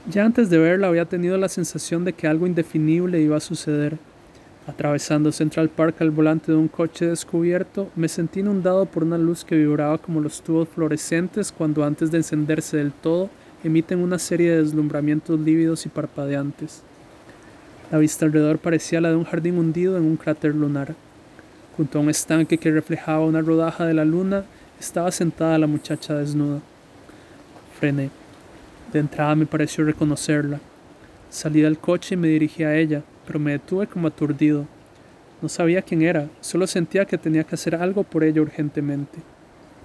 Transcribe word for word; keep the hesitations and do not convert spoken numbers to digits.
Ya antes de verla había tenido la sensación de que algo indefinible iba a suceder. Atravesando Central Park al volante de un coche descubierto, me sentí inundado por una luz que vibraba como los tubos fluorescentes cuando antes de encenderse del todo emiten una serie de deslumbramientos lívidos y parpadeantes. La vista alrededor parecía la de un jardín hundido en un cráter lunar. Junto a un estanque que reflejaba una rodaja de la luna, estaba sentada la muchacha desnuda. Frené. De entrada me pareció reconocerla. Salí del coche y me dirigí a ella, pero me detuve como aturdido. No sabía quién era, solo sentía que tenía que hacer algo por ella urgentemente.